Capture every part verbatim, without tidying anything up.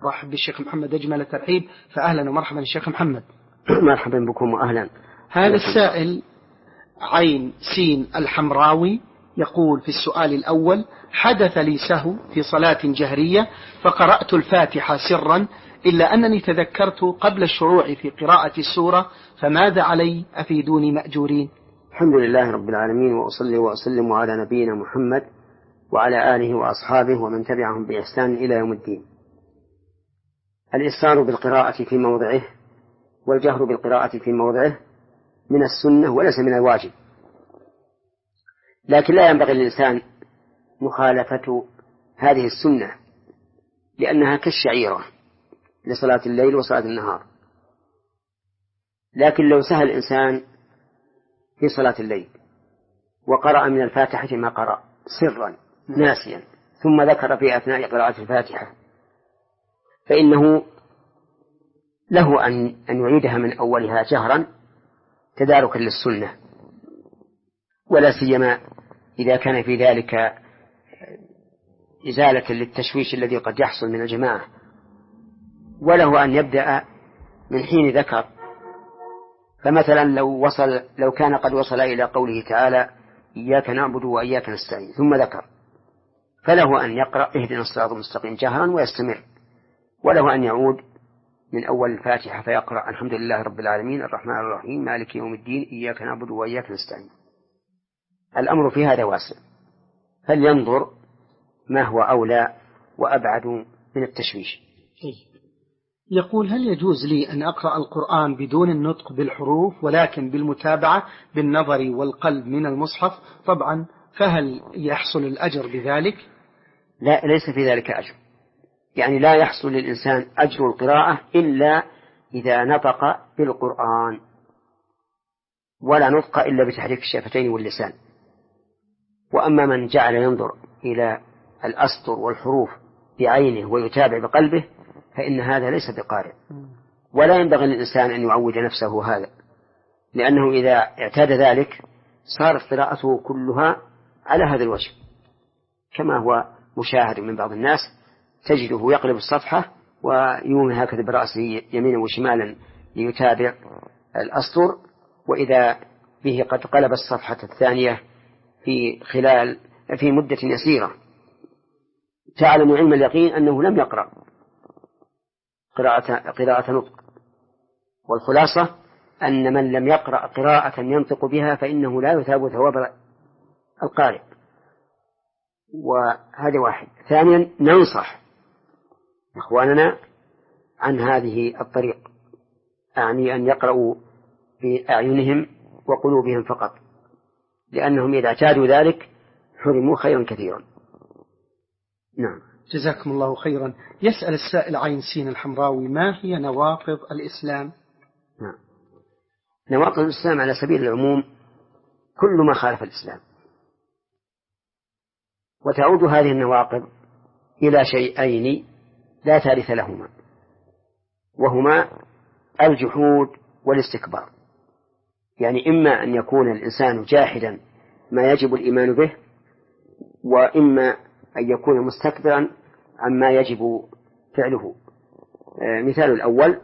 رحب بالشيخ محمد أجمل ترحيب، فأهلا ومرحبا الشيخ محمد. مرحبا بكم وأهلا. هذا السائل عين سين الحمراوي يقول في السؤال الأول: حدث لي سهو في صلاة جهرية فقرأت الفاتحة سرا، إلا أنني تذكرت قبل الشروع في قراءة السورة، فماذا علي؟ أفيدوني مأجورين. الحمد لله رب العالمين، وأصلي وأسلم على نبينا محمد وعلى آله وأصحابه ومن تبعهم بإحسان إلى يوم الدين. الإسرار بالقراءة في موضعه والجهر بالقراءة في موضعه من السنة وليس من الواجب، لكن لا ينبغي للإنسان مخالفة هذه السنة لأنها كالشعيرة لصلاة الليل وصلاة النهار. لكن لو سهى الإنسان في صلاة الليل وقرأ من الفاتحة ما قرأ سرا ناسيا ثم ذكر في أثناء قراءة الفاتحة، فإنه له أن أن يعيدها من أولها جهرا تداركا للسنة، ولا سيما إذا كان في ذلك إزالة للتشويش الذي قد يحصل من الجماعة. وله أن يبدأ من حين ذكر، فمثلا لو وصل لو كان قد وصل إلى قوله تعالى: إياك نعبد وإياك نستعين، ثم ذكر، فله أن يقرأ اهدنا الصراط المستقيم جهرا ويستمر، وله أن يعود من أول الفاتحة فيقرأ: الحمد لله رب العالمين الرحمن الرحيم مالك يوم الدين إياك نعبد وإياك نستعين. الأمر في هذا واسع، فلينظر ما هو أولى وأبعد من التشويش. يقول: هل يجوز لي أن أقرأ القرآن بدون النطق بالحروف ولكن بالمتابعة بالنظر والقلب من المصحف طبعا، فهل يحصل الأجر بذلك؟ لا، ليس في ذلك أجر، يعني لا يحصل للإنسان أجر القراءة إلا إذا نطق بالقرآن، ولا نطق إلا بتحريك الشفتين واللسان. وأما من جعل ينظر إلى الأسطر والحروف بعينه ويتابع بقلبه فإن هذا ليس بقارئ، ولا ينبغي للإنسان أن يعود نفسه هذا، لأنه إذا اعتاد ذلك صارت قراءته كلها على هذا الوجه، كما هو مشاهد من بعض الناس تجده يقلب الصفحة ويومي هكذا برأسه يمينا وشمالا ليتابع الأسطر، وإذا به قد قلب الصفحة الثانية في خلال في مدة يسيرة، تعلم علم اليقين أنه لم يقرأ قراءة, قراءة نطق. والخلاصة أن من لم يقرأ قراءة ينطق بها فإنه لا يثاب ثواب القارئ، وهذا واحد. ثانيا، ننصح إخواننا عن هذه الطريق، أعني أن يقرأوا بأعينهم وقلوبهم فقط، لأنهم إذا اعتادوا ذلك حرموا خيرا كثيرا. نعم، جزاكم الله خيرا. يسأل السائل عين سين الحمراوي: ما هي نواقض الإسلام؟ نعم. نواقض الإسلام على سبيل العموم كل ما خالف الإسلام، وتعود هذه النواقض إلى شيئين لا ثالث لهما، وهما الجحود والاستكبار. يعني إما أن يكون الإنسان جاحدا ما يجب الإيمان به، وإما أن يكون مستكبرا عما يجب فعله. مثال الأول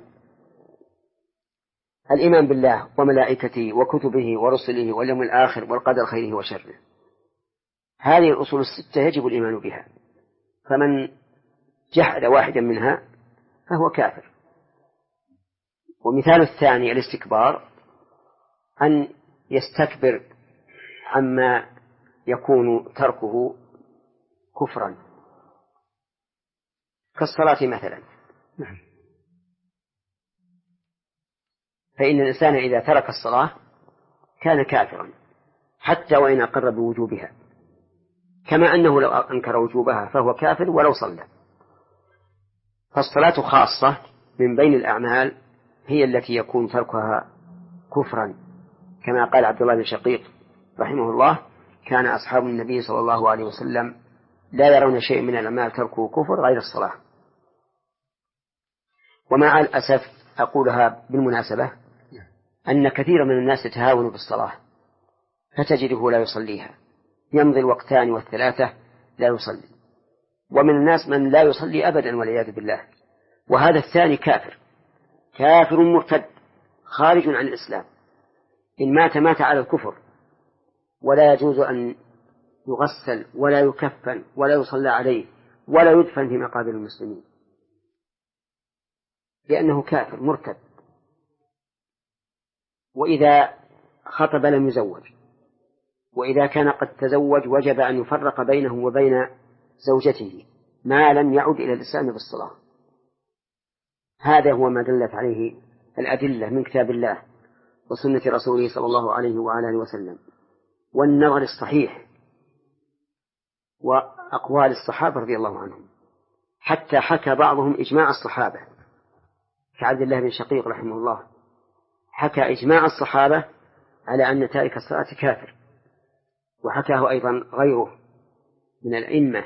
الإيمان بالله وملائكته وكتبه ورسله واليوم الآخر والقدر خيره وشره، هذه الأصول الستة يجب الإيمان بها، فمن جحد واحدا منها فهو كافر. ومثال الثاني الاستكبار، أن يستكبر عما يكون تركه كفرا، كالصلاة مثلا، فإن الإنسان إذا ترك الصلاة كان كافرا حتى وإن أقر بوجوبها، كما أنه لو أنكر وجوبها فهو كافر ولو صلى. فالصلاة خاصة من بين الأعمال هي التي يكون تركها كفرا، كما قال عبد الله بن شقيق رحمه الله: كان أصحاب النبي صلى الله عليه وسلم لا يرون شيء من الأعمال تركه كفر غير الصلاة. ومع الأسف أقولها بالمناسبة أن كثير من الناس يتهاون بالصلاة فتجده لا يصليها، يمضي الوقتان والثلاثة لا يصلي، ومن الناس من لا يصلي أبدا والعياذ بالله، وهذا الثاني كافر كافر مرتد خارج عن الإسلام، إن مات مات على الكفر، ولا يجوز أن يغسل ولا يكفن ولا يصلى عليه ولا يدفن في مقابر المسلمين، لأنه كافر مرتد. وإذا خطب لم يزوج، وإذا كان قد تزوج وجب أن يفرق بينه وبين زوجته ما لم يعد إلى الإسلام بالصلاة. هذا هو ما دلت عليه الأدلة من كتاب الله وسنة رسوله صلى الله عليه وعلى آله وسلم، والنظر الصحيح وأقوال الصحابة رضي الله عنهم، حتى حكى بعضهم إجماع الصحابة كعبد الله بن شقيق رحمه الله، حكى إجماع الصحابة على أن تارك الصلاة كافر، وحكاه أيضا غيره من الأئمة.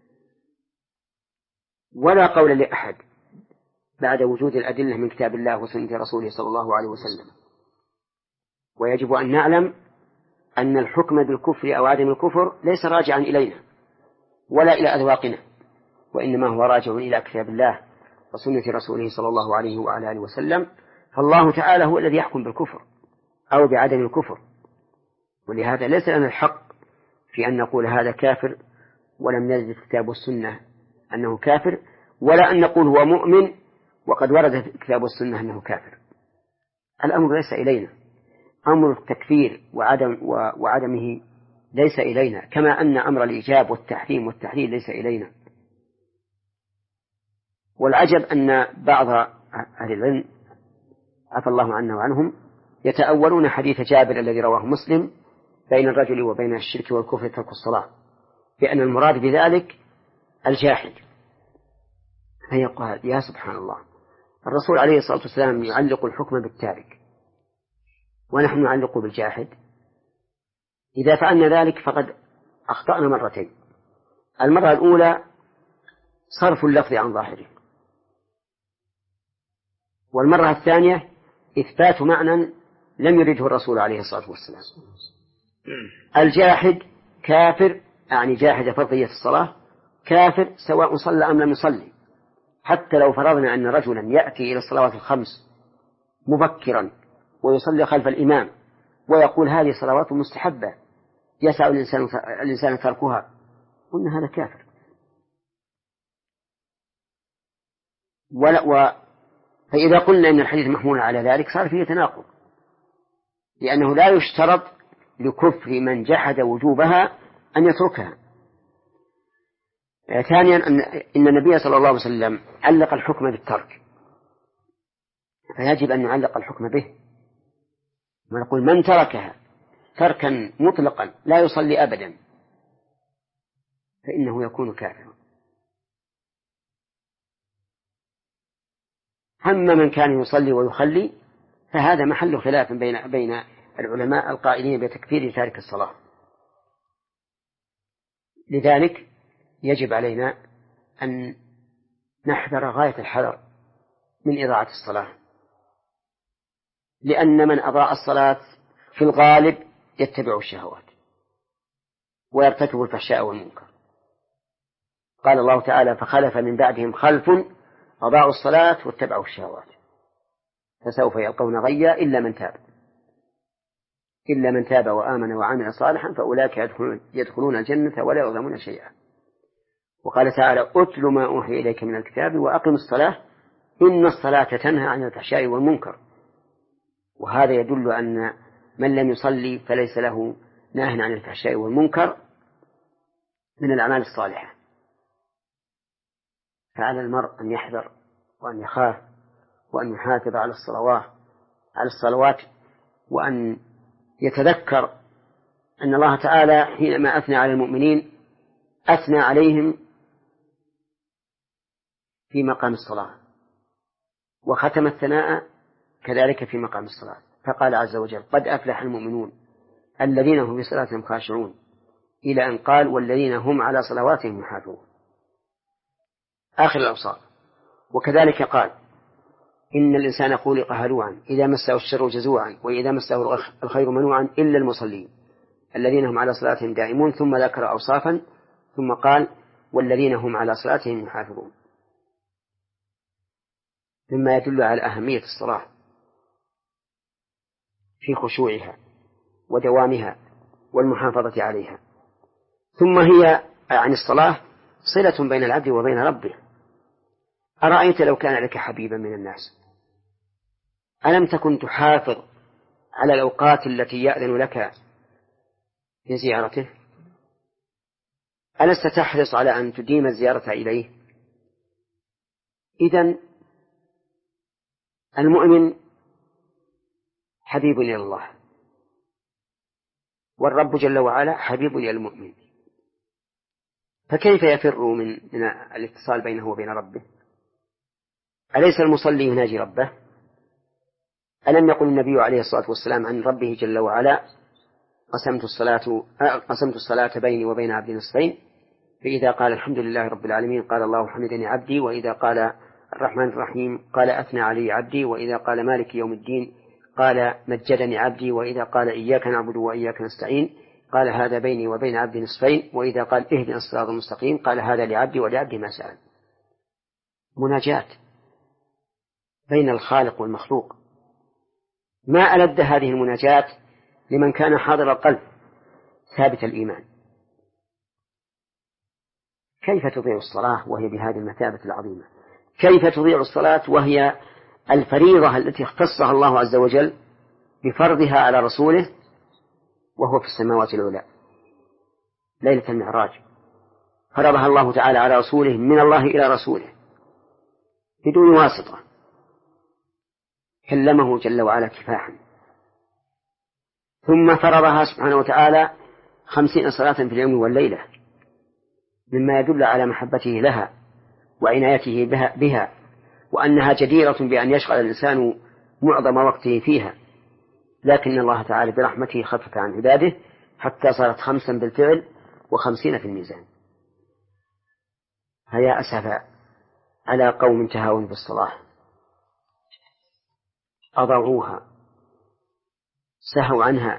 ولا قول لأحد بعد وجود الأدلة من كتاب الله وسنة رسوله صلى الله عليه وسلم. ويجب أن نعلم أن الحكم بالكفر أو عدم الكفر ليس راجعا إلينا ولا إلى أذواقنا، وإنما هو راجع إلى كتاب الله وسنة رسوله صلى الله عليه وعلى آله وسلم. فالله تعالى هو الذي يحكم بالكفر أو بعدم الكفر، ولهذا ليس لنا الحق في أن نقول هذا كافر ولم نجد في الكتاب والسنة أنه كافر، ولا أن نقول هو مؤمن وقد ورد في الكتاب والسنة أنه كافر. الأمر ليس إلينا، أمر التكفير وعدم وعدمه ليس إلينا، كما أن أمر الإيجاب والتحريم والتحليل ليس إلينا. والعجب أن بعض أهل العلم عفى الله عنا وعنهم يتأولون حديث جابر الذي رواه مسلم بين الرجل وبين الشرك والكفر ترك الصلاة، بأن المراد بذلك الجاحد. فيقال يا سبحان الله، الرسول عليه الصلاة والسلام يعلق الحكم بالتارك ونحن نعلق بالجاحد. إذا فعلنا ذلك فقد أخطأنا مرتين. المرة الأولى صرف اللفظ عن ظاهره، والمرة الثانية إثبات معنى لم يرده الرسول عليه الصلاة والسلام. الجاحد كافر، يعني جاحد فرضية الصلاة، كافر سواء صلى أم لم يصلي. حتى لو فرضنا أن رجلا يأتي إلى الصلوات الخمس مبكرا ويصلي خلف الإمام ويقول هذه صلوات مستحبة يسعى الإنسان, الإنسان تركها، قلنا هذا كافر. ولا و... فإذا قلنا أن الحديث محمول على ذلك صار فيه تناقض، لأنه لا يشترط لكفر من جحد وجوبها أن يتركها. ثانيا أن إن النبي صلى الله عليه وسلم علق الحكم بالترك، فيجب أن نعلق الحكم به، ونقول من تركها تركا مطلقا لا يصلي أبدا فإنه يكون كافرا. أما من كان يصلي ويخلي فهذا محل خلاف بين بين العلماء القائلين بتكفير تارك الصلاة. لذلك يجب علينا أن نحذر غاية الحذر من إضاعة الصلاة، لأن من أضاع الصلاة في الغالب يتبع الشهوات ويرتكب الفحشاء والمنكر. قال الله تعالى فخلف من بعدهم خلف أضاعوا الصلاة واتبعوا الشهوات فسوف يلقون غيا إلا من تاب إلا من تاب وآمن وعمل صالحا فأولئك يدخلون, يدخلون الجنة ولا يظلمون شيئا. وقال تعالى أتل ما أوحي إليك من الكتاب وأقم الصلاة إن الصلاة تنهى عن الفحشاء والمنكر. وهذا يدل أن من لم يصلي فليس له ناهٍ عن الفحشاء والمنكر من الأعمال الصالحة. فعلى المرء أن يحذر وأن يخاف وأن يحافظ على الصلوات على الصلوات وأن يتذكر أن الله تعالى حينما أثنى على المؤمنين أثنى عليهم في مقام الصلاة، وختم الثناء كذلك في مقام الصلاة، فقال عز وجل قد أفلح المؤمنون الذين هم في صلاتهم خاشعون، إلى أن قال والذين هم على صلواتهم يحافظون آخر الأوصاف. وكذلك قال إن الإنسان خلق هلوعا إذا مسه الشر جزوعا وإذا مسه الخير منوعا إلا المصلين الذين هم على صلاتهم دائمون، ثم ذكر أوصافا ثم قال والذين هم على صلاتهم يحافظون. مما يدل على أهمية الصلاة في خشوعها ودوامها والمحافظة عليها. ثم هي عن الصلاة صلة بين العبد وبين ربه. أرأيت لو كان لك حبيبا من الناس ألم تكن تحافظ على الأوقات التي يأذن لك في زيارته؟ ألست تحرص على أن تديم الزيارة إليه؟ إذن المؤمن حبيب إلى الله، والرب جل وعلا حبيب إلى المؤمن، فكيف يفر من, من الاتصال بينه وبين ربه؟ أليس المصلي يناجي ربه؟ ألم يقل النبي عليه الصلاة والسلام عن ربه جل وعلا قسمت الصلاة, قسمت الصلاة بيني وبين عبدي نصفين، فإذا قال الحمد لله رب العالمين قال الله حمدني عبدي، وإذا قال الرحمن الرحيم قال أثنى علي عبدي، وإذا قال مالك يوم الدين قال مجدني عبدي، وإذا قال إياك نعبد وإياك نستعين قال هذا بيني وبين عبدي نصفين، وإذا قال اهدنا الصراط المستقيم قال هذا لعبدي ولعبدي ما سأل. مناجاة بين الخالق والمخلوق. ما ألد هذه المناجاة لمن كان حاضر القلب ثابت الإيمان. كيف تضيع الصلاة وهي بهذه المثابة العظيمة؟ كيف تضيع الصلاة وهي الفريضة التي اختصها الله عز وجل بفرضها على رسوله وهو في السماوات العلى ليلة المعراج؟ فرضها الله تعالى على رسوله من الله إلى رسوله بدون واسطة، كلمه جل وعلا كفاحا، ثم فرضها سبحانه وتعالى خمسين صلاة في اليوم والليلة، مما يدل على محبته لها وعنايته بها, بها وأنها جديرة بأن يشغل الإنسان معظم وقته فيها، لكن الله تعالى برحمته خفف عن عباده حتى صارت خمسا بالفعل وخمسين في الميزان. فيا أسفا على قوم تهاون بالصلاة أضاعوها سهوا عنها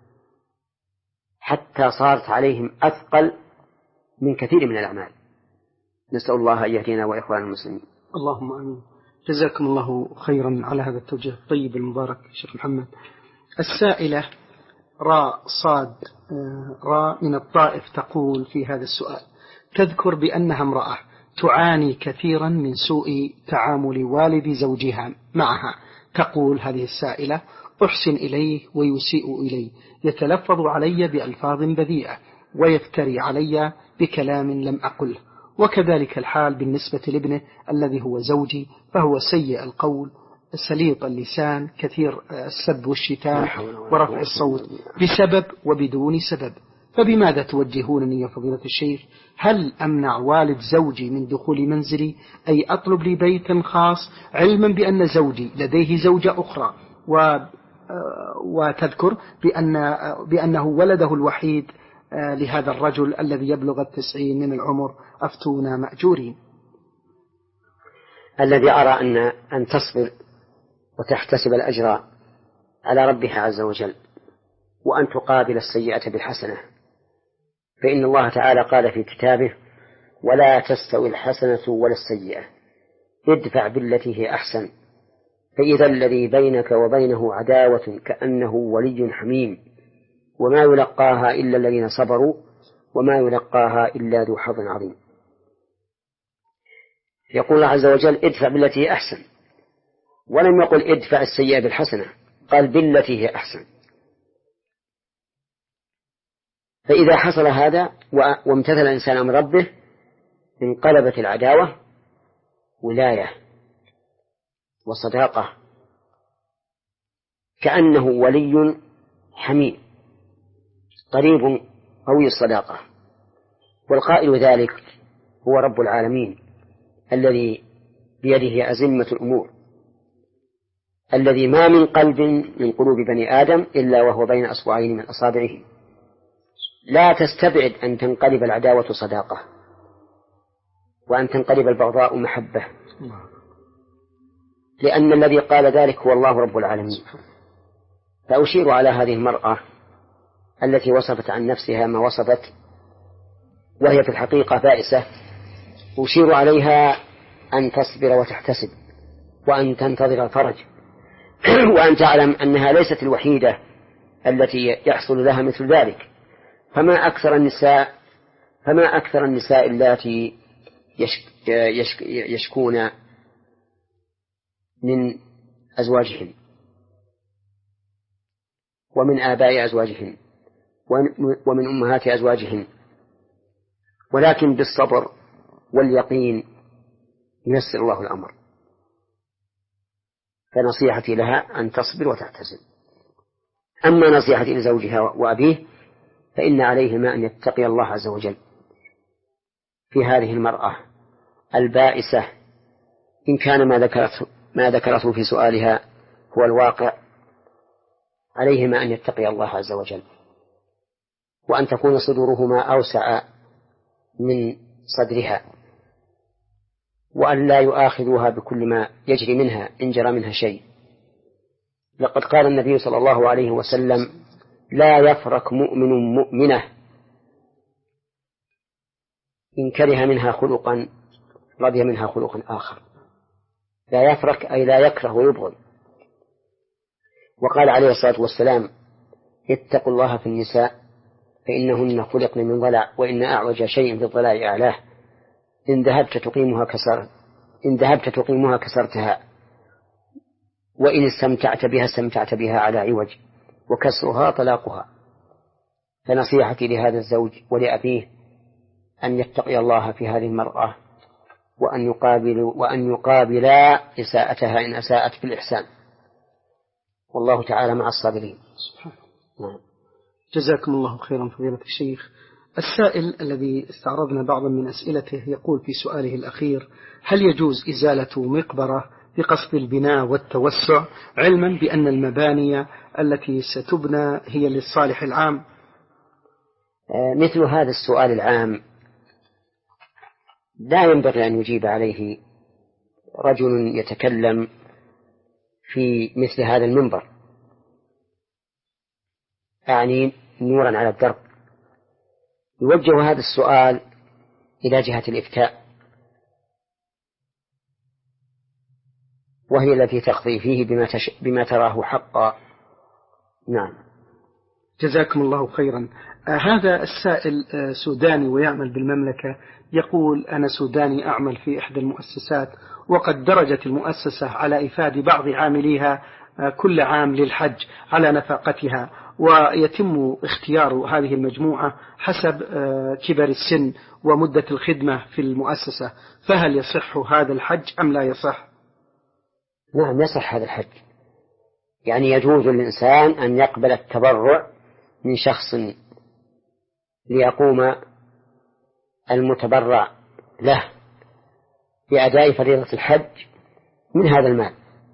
حتى صارت عليهم أثقل من كثير من الأعمال. نسأل الله أن يهدينا وإخوان المسلمين. اللهم آمين. جزاكم الله خيرا على هذا التوجيه الطيب المبارك شيخ محمد. السائلة راء صاد راء من الطائف تقول في هذا السؤال، تذكر بأنها امرأة تعاني كثيرا من سوء تعامل والد زوجها معها. تقول هذه السائلة: أحسن إليه ويسيء إليه، يتلفظ علي بألفاظ بذيئة ويفتري علي بكلام لم أقله، وكذلك الحال بالنسبة لابنه الذي هو زوجي، فهو سيء القول سليط اللسان كثير السب والشتام ورفع الصوت بسبب وبدون سبب. فبماذا توجهونني يا فضيلة الشيخ؟ هل أمنع والد زوجي من دخول منزلي، أي أطلب لي بيت خاص، علما بأن زوجي لديه زوجة أخرى و وتذكر بأن بأنه ولده الوحيد لهذا الرجل الذي يبلغ التسعين من العمر؟ أفتونا مأجورين. الذي أرى أن أن تصبر وتحتسب الأجر على ربها عز وجل وأن تقابل السيئة بالحسنة، فإن الله تعالى قال في كتابه: ولا تستوي الحسنة ولا السيئة ادفع بالتي هي أحسن فإذا الذي بينك وبينه عداوة كأنه ولي حميم وما يلقاها إلا الذين صبروا وما يلقاها إلا ذو حظ عظيم. يقول الله عز وجل: ادفع بالتي هي أحسن، ولم يقل ادفع السيئة بالحسنة، قال بالتي هي أحسن. فإذا حصل هذا وامتثل الإنسان أمر ربه انقلبت العداوة ولاية وصداقة، كأنه ولي حميم قريب قوي الصداقة. والقائل ذلك هو رب العالمين الذي بيده أزمة الأمور، الذي ما من قلب من قلوب بني آدم إلا وهو بين أصبعين من أصابعه. لا تستبعد أن تنقلب العداوة صداقة وأن تنقلب البغضاء محبة، لأن الذي قال ذلك هو الله رب العالمين. فأشير على هذه المرأة التي وصفت عن نفسها ما وصفت وهي في الحقيقة بائسة، أشير عليها أن تصبر وتحتسب وأن تنتظر الفرج وأن تعلم أنها ليست الوحيدة التي يحصل لها مثل ذلك. فما أكثر النساء فما أكثر النساء اللاتي يشك يشك يشكون من أزواجهن ومن آباء أزواجهن ومن أمهات أزواجهن، ولكن بالصبر واليقين ييسر الله الأمر. فنصيحتي لها أن تصبر وتحتسب. أما نصيحتي لزوجها وأبيه فإن عليهما أن يتقي الله عز وجل في هذه المرأة البائسة، إن كان ما ذكرته, ما ذكرته في سؤالها هو الواقع. عليهما أن يتقي الله عز وجل، وأن تكون صدورهما أوسع من صدرها، وأن لا يؤاخذوها بكل ما يجري منها إن جرى منها شيء. لقد قال النبي صلى الله عليه وسلم: لا يفرق مؤمن مؤمنة إن كره منها خلقا رضي منها خلقا آخر. لا يفرق أي لا يكره ويبغض. وقال عليه الصلاة والسلام: اتقوا الله في النساء فإنهن خلقن من ضلع، وإن أعوج شيء في الضلع أعلاه، إن ذهبت تقيمها كسر إن ذهبت تقيمها كسرتها، وإن استمتعت بها استمتعت بها على عوج، وكسرها طلاقها. فنصيحتي لهذا الزوج ولأبيه أن يتقي الله في هذه المرأة، وأن يقابل وأن يقابلا إساءتها إن أساءت بالإحسان، والله تعالى مع الصابرين. نعم. جزاكم الله خيرا فضيلة الشيخ. السائل الذي استعرضنا بعضا من أسئلته يقول في سؤاله الأخير: هل يجوز إزالة مقبرة بقصد البناء والتوسع، علما بأن المباني التي ستبنى هي للصالح العام؟ مثل هذا السؤال العام لا ينبغي أن يجيب عليه رجل يتكلم في مثل هذا المنبر، أعني نورا على الدرب. يوجه هذا السؤال إلى جهة الإفتاء، وهي التي تقضي فيه بما, تش... بما تراه حقا. نعم. جزاكم الله خيرا. آه هذا السائل آه سوداني ويعمل بالمملكة، يقول: أنا سوداني أعمل في إحدى المؤسسات، وقد درجت المؤسسة على إفادة بعض عامليها آه كل عام للحج على نفقتها، ويتم اختيار هذه المجموعة حسب آه كبر السن ومدة الخدمة في المؤسسة، فهل يصح هذا الحج أم لا يصح؟ نعم يصح هذا الحج. يعني يجوز للإنسان أن يقبل التبرع من شخص ليقوم المتبرع له بأداء فريضة الحج من هذا المال.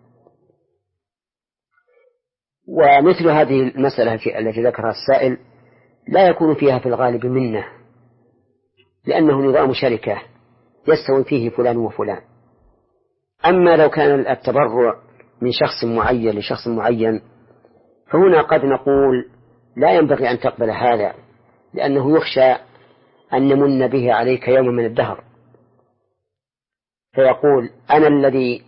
ومثل هذه المسألة التي ذكرها السائل لا يكون فيها في الغالب منة، لأنه نظام شركة يستوي فيه فلان وفلان. أما لو كان التبرع من شخص معين لشخص معين فهنا قد نقول لا ينبغي أن تقبل هذا، لأنه يخشى أن نمن به عليك يوم من الدهر، فيقول: أنا الذي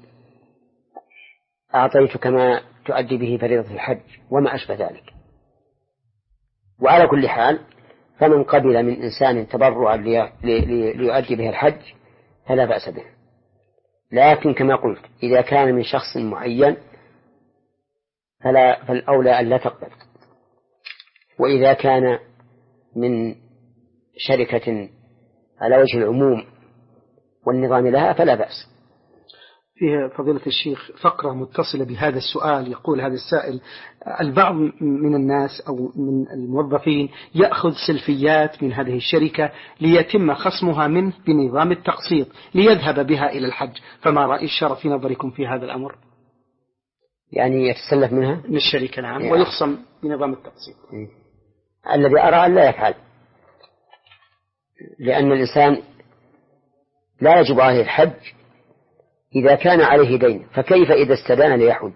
أعطيتك ما تؤدي به فريضة الحج وما أشبه ذلك. وعلى كل حال فمن قبل من إنسان تبرعا ليؤدي به الحج فلا بأس به، لكن كما قلت إذا كان من شخص معين فلا فالأولى أن لا تقبل، وإذا كان من شركة على وجه العموم والنظام لها فلا بأس. فيها فضيلة الشيخ فقرة متصلة بهذا السؤال. يقول هذا السائل: البعض من الناس أو من الموظفين يأخذ سلفيات من هذه الشركة ليتم خصمها منه بنظام التقسيط ليذهب بها إلى الحج، فما رأي الشرع في نظركم في هذا الأمر؟ يعني يتسلف منها من الشركة نعم يعني. ويخصم بنظام التقسيط. الذي أرى أن لا يفعل، لأن الإنسان لا يجب عليه الحج إذا كان عليه دين، فكيف إذا استدان ليحج؟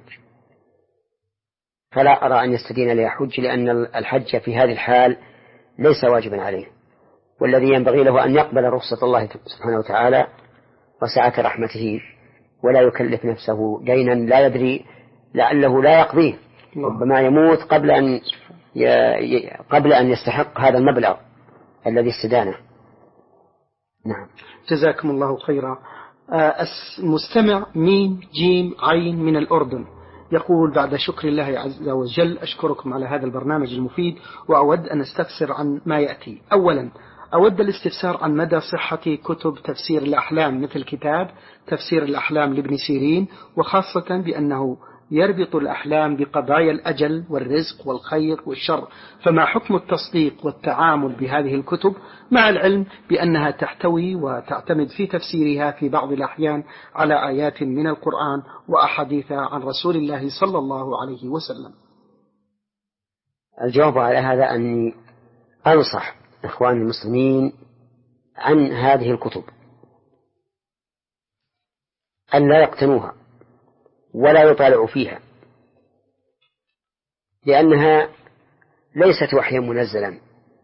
فلا أرى أن يستدين ليحج، لأن الحج في هذه الحال ليس واجبا عليه، والذي ينبغي له أن يقبل رخصة الله سبحانه وتعالى وسعة رحمته ولا يكلف نفسه دينا لا يدري لعله لا يقضيه، ربما يموت قبل أن ي... قبل أن يستحق هذا المبلغ الذي استدانه. نعم. جزاكم الله خيرا. المستمع ميم جيم عين من الأردن يقول: بعد شكر الله عز وجل أشكركم على هذا البرنامج المفيد، وأود أن أستفسر عن ما يأتي. أولا، أود الاستفسار عن مدى صحة كتب تفسير الأحلام مثل كتاب تفسير الأحلام لابن سيرين، وخاصة بأنه يربط الأحلام بقضايا الأجل والرزق والخير والشر، فما حكم التصديق والتعامل بهذه الكتب، مع العلم بأنها تحتوي وتعتمد في تفسيرها في بعض الأحيان على آيات من القرآن وأحاديث عن رسول الله صلى الله عليه وسلم؟ الجواب على هذا أني أنصح إخوان المسلمين عن هذه الكتب أن لا يقتنوها ولا يطالعوا فيها، لأنها ليست وحيا منزلا،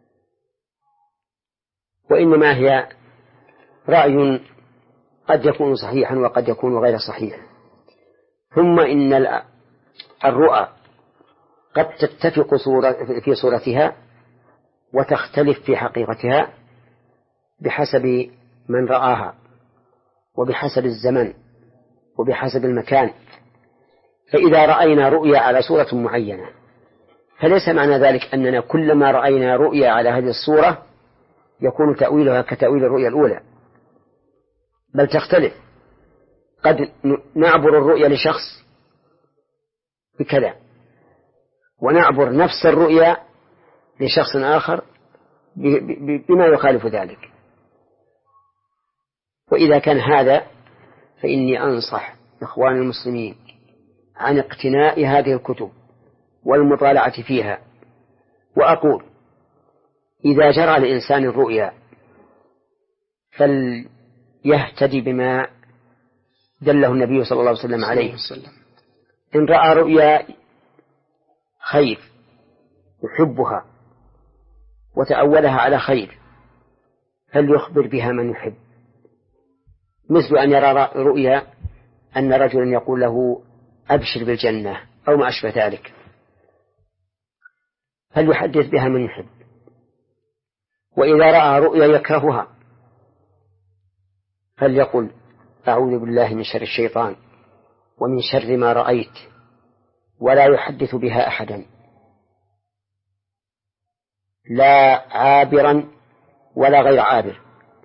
وإنما هي رأي قد يكون صحيحا وقد يكون غير صحيح. ثم إن الرؤى قد تتفق في صورتها وتختلف في حقيقتها بحسب من رآها وبحسب الزمن وبحسب المكان. فإذا رأينا رؤيا على صورة معينة فليس معنى ذلك أننا كلما رأينا رؤيا على هذه الصورة يكون تأويلها كتأويل الرؤيا الأولى، بل تختلف. قد نعبر الرؤيا لشخص بكذا، ونعبر نفس الرؤيا لشخص آخر بما يخالف ذلك. وإذا كان هذا فإني أنصح إخوان المسلمين عن اقتناء هذه الكتب والمطالعة فيها، وأقول: إذا جرى لإنسان الرؤيا فليهتدي بما دله النبي صلى الله عليه وسلم عليه. إن رأى رؤيا خير يحبها وتأولها على خير فليخبر بها من يحب، مثل أن يرى رؤيا أن رجلا يقول له أبشر بالجنة أو ما أشبه ذلك، فليحدث بها من يحب. وإذا رأى رؤيا يكرهها فليقل: أعوذ بالله من شر الشيطان ومن شر ما رأيت، ولا يحدث بها أحدا، لا عابرا ولا غير عابر،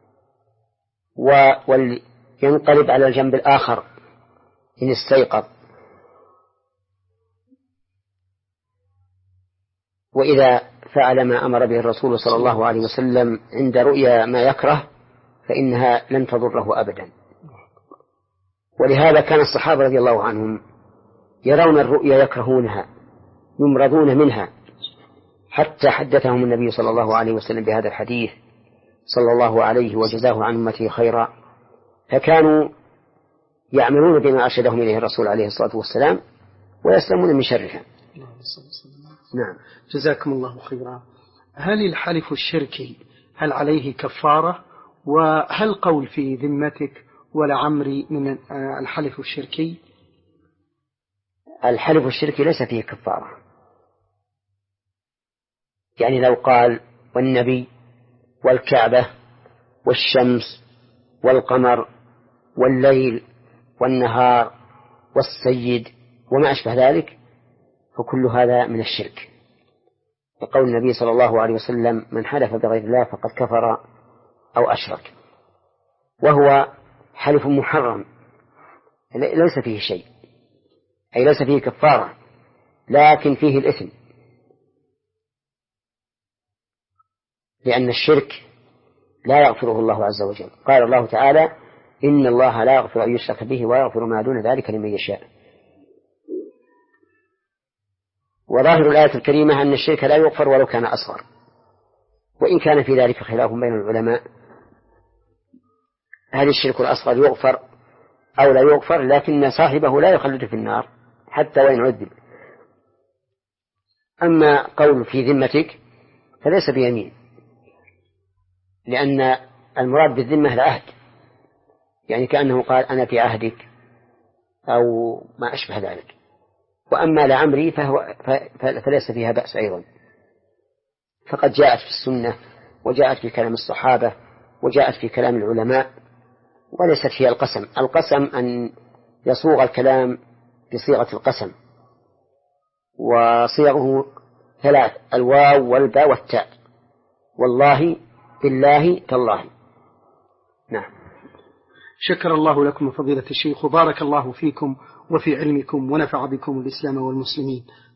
وينقلب على الجنب الآخر إن استيقظ. وإذا فعل ما أمر به الرسول صلى الله عليه وسلم عند رؤيا ما يكره فإنها لن تضره أبدا. ولهذا كان الصحابة رضي الله عنهم يرون الرؤيا يكرهونها يمرضون منها، حتى حدثهم النبي صلى الله عليه وسلم بهذا الحديث صلى الله عليه وجزاه عن أمته خيرا، فكانوا يعملون بما أرشدهم إليه الرسول عليه الصلاة والسلام ويسلمون من شرها. نعم. جزاكم الله خيرا. هل الحلف الشركي هل عليه كفارة؟ وهل قول في ذمتك ولعمري من الحلف الشركي؟ الحلف الشركي ليس فيه كفارة. يعني لو قال والنبي والكعبة والشمس والقمر والليل والنهار والسيد وما أشبه ذلك فكل هذا من الشرك. وقول النبي صلى الله عليه وسلم: من حلف بغير الله فقد كفر أو أشرك، وهو حلف محرم ليس فيه شيء، أي ليس فيه كفارة، لكن فيه الإثم، لأن الشرك لا يغفره الله عز وجل. قال الله تعالى: إن الله لا يغفر أن يشرك به ويغفر ما دون ذلك لمن يشاء. وظاهر الآية الكريمة أن الشرك لا يغفر ولو كان أصغر، وإن كان في ذلك خلاف بين العلماء، هل الشرك الأصغر يغفر أو لا يغفر، لكن صاحبه لا يخلد في النار حتى وإن عذب. أما قول في ذمتك فليس بيمين، لأن المراد بالذمة العهد، يعني كأنه قال: أنا في عهدك أو ما أشبه ذلك. وأما لعمري فهو فليس فيها بأس أيضا، فقد جاءت في السنة وجاءت في كلام الصحابة وجاءت في كلام العلماء، وليست فيها القسم. القسم أن يصوغ الكلام بصيغة القسم، وصيغه ثلاث: الواو والباء والتاء، والله بالله تالله. نعم. شكر الله لكم فضيلة الشيخ، وبارك الله فيكم وفي علمكم ونفع بكم الإسلام والمسلمين.